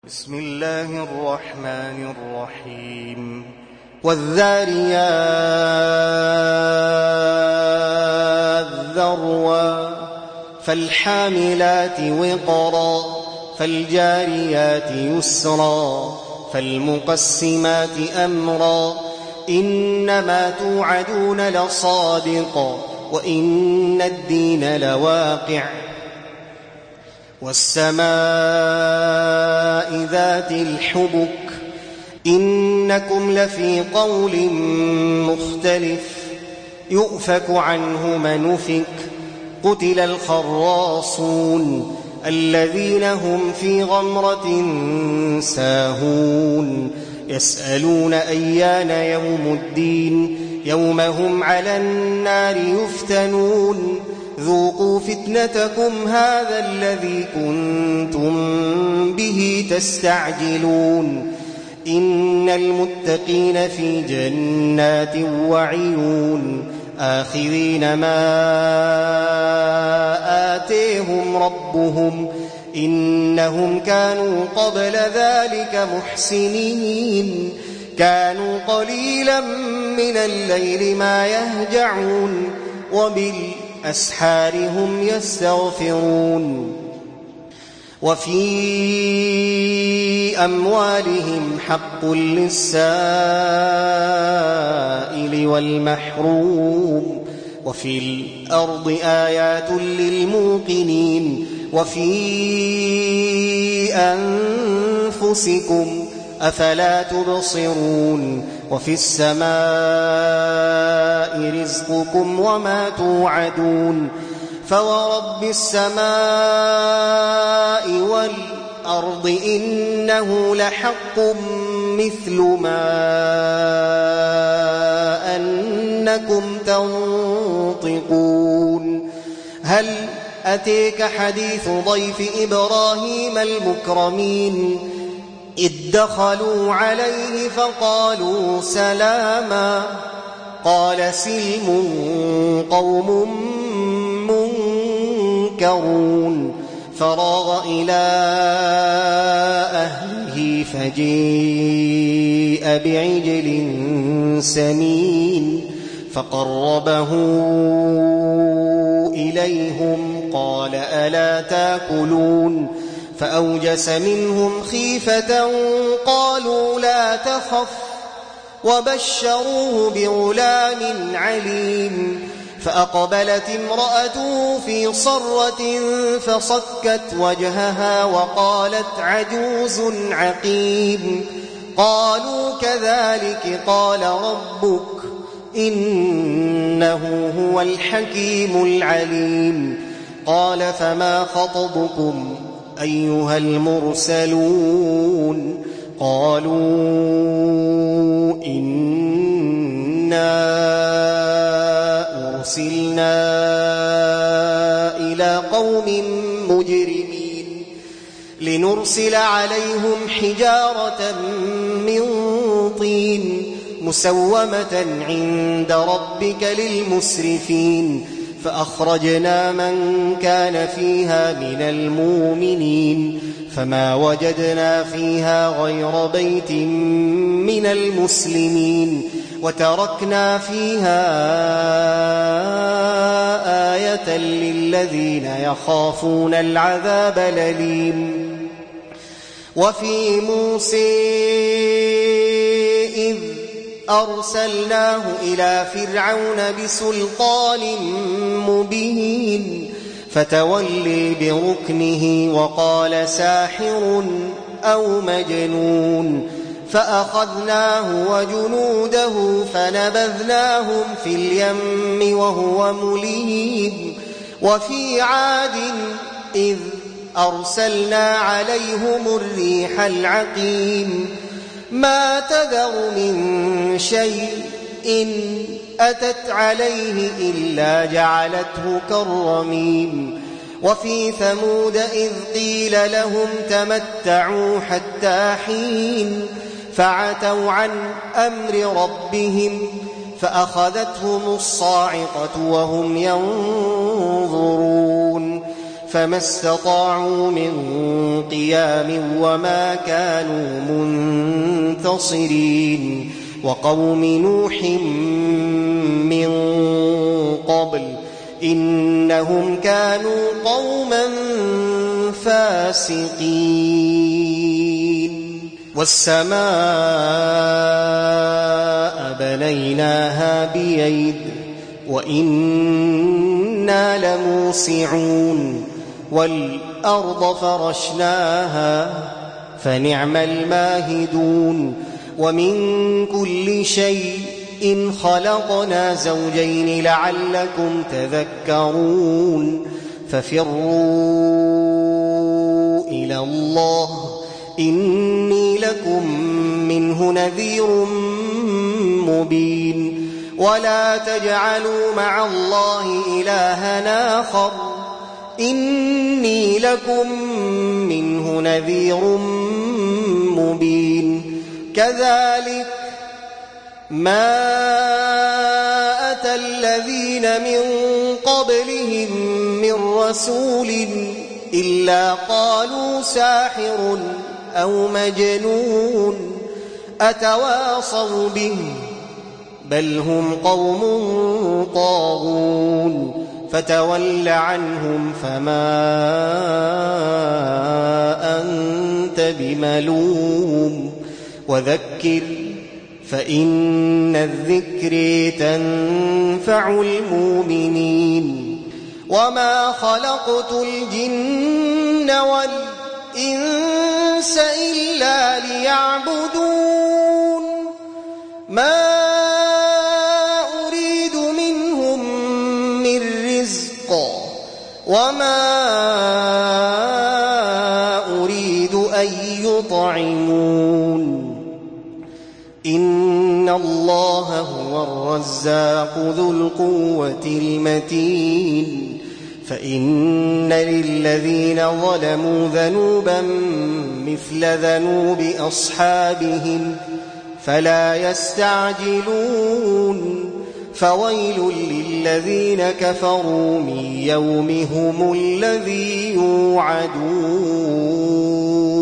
بسم الله الرحمن الرحيم والذاريات ذروا فالحاملات وقرا فالجاريات يسرا فالمقسمات أمرا إنما توعدون لصادق وإن الدين لواقع والسماء ذات الحبك إنكم لفي قول مختلف يؤفك عنه من أفك قتل الخراصون الذين هم في غمرة ساهون يسألون أيان يوم الدين يوم هم على النار يفتنون ذوقوا فتنتكم هذا الذي كنتم به تستعجلون إن المتقين في جنات وعيون آخذين ما آتيهم ربهم إنهم كانوا قبل ذلك محسنين كانوا قليلا من الليل ما يهجعون وبالأسحار هم يستغفرون وفي أموالهم حق للسائل والمحروم وفي الأرض آيات للموقنين وفي أنفسكم أفلا تبصرون وفي السماء رزقكم وما توعدون فورب السماء والأرض إنه لحق مثل ما أنكم تنطقون هل أتيك حديث ضيف إبراهيم المكرمين إذ دخلوا عليه فقالوا سلاما قال سلم قوم منكرون فراغ إلى أهله فجيء بعجل سمين فقربه إليهم قال ألا تاكلون فأوجس منهم خيفة قالوا لا تخف وبشروه بغلام عليم فأقبلت امرأته في صرة فصكت وجهها وقالت عجوز عقيم قالوا كذلك قال ربك إنه هو الحكيم العليم قال فما خطبكم أيها المرسلون قالوا إنا أرسلنا إلى قوم مجرمين لنرسل عليهم حجارة من طين مسومة عند ربك للمسرفين فأخرجنا من كان فيها من المؤمنين فما وجدنا فيها غير بيت من المسلمين وتركنا فيها آية للذين يخافون العذاب الأليم وفي موسى إذ أرسلناه إلى فرعون بسلطان مبين فتولي بركنه وقال ساحر أو مجنون فأخذناه وجنوده فنبذناهم في اليم وهو مليم وفي عاد إذ أرسلنا عليهم الريح العقيم ما تذر من شيء إن أتت عليه إلا جعلته كالرميم وفي ثمود إذ قيل لهم تمتعوا حتى حين فعتوا عن أمر ربهم فأخذتهم الصاعقة وهم ينظرون فما استطاعوا من قيام وما كانوا منتصرين وقوم نوح من قبل إنهم كانوا قوما فاسقين والسماء بنيناها بيد وإنا لموسعون والأرض فرشناها فنعم الماهدون ومن كل شيء خلقنا زوجين لعلكم تذكرون ففروا إلى الله إني لكم منه نذير مبين ولا تجعلوا مع الله إلها آخر إني لكم منه نذير مبين كذلك ما أتى الذين من قبلهم من رسول إلا قالوا ساحر أو مجنون أتواصوا به بل هم قوم طاغون فتول عنهم فما أنت بملوم وذكر فإن الذكر تنفع المؤمنين وما خلقت الجن والإنس إلا ليعبدون ما أريد منهم من رزق وما أريد أن يطعمون إن الله هو الرزاق ذو القوة المتين فإن للذين ظلموا ذنوبا مثل ذنوب أصحابهم فلا يستعجلون فويل للذين كفروا من يومهم الذي يوعدون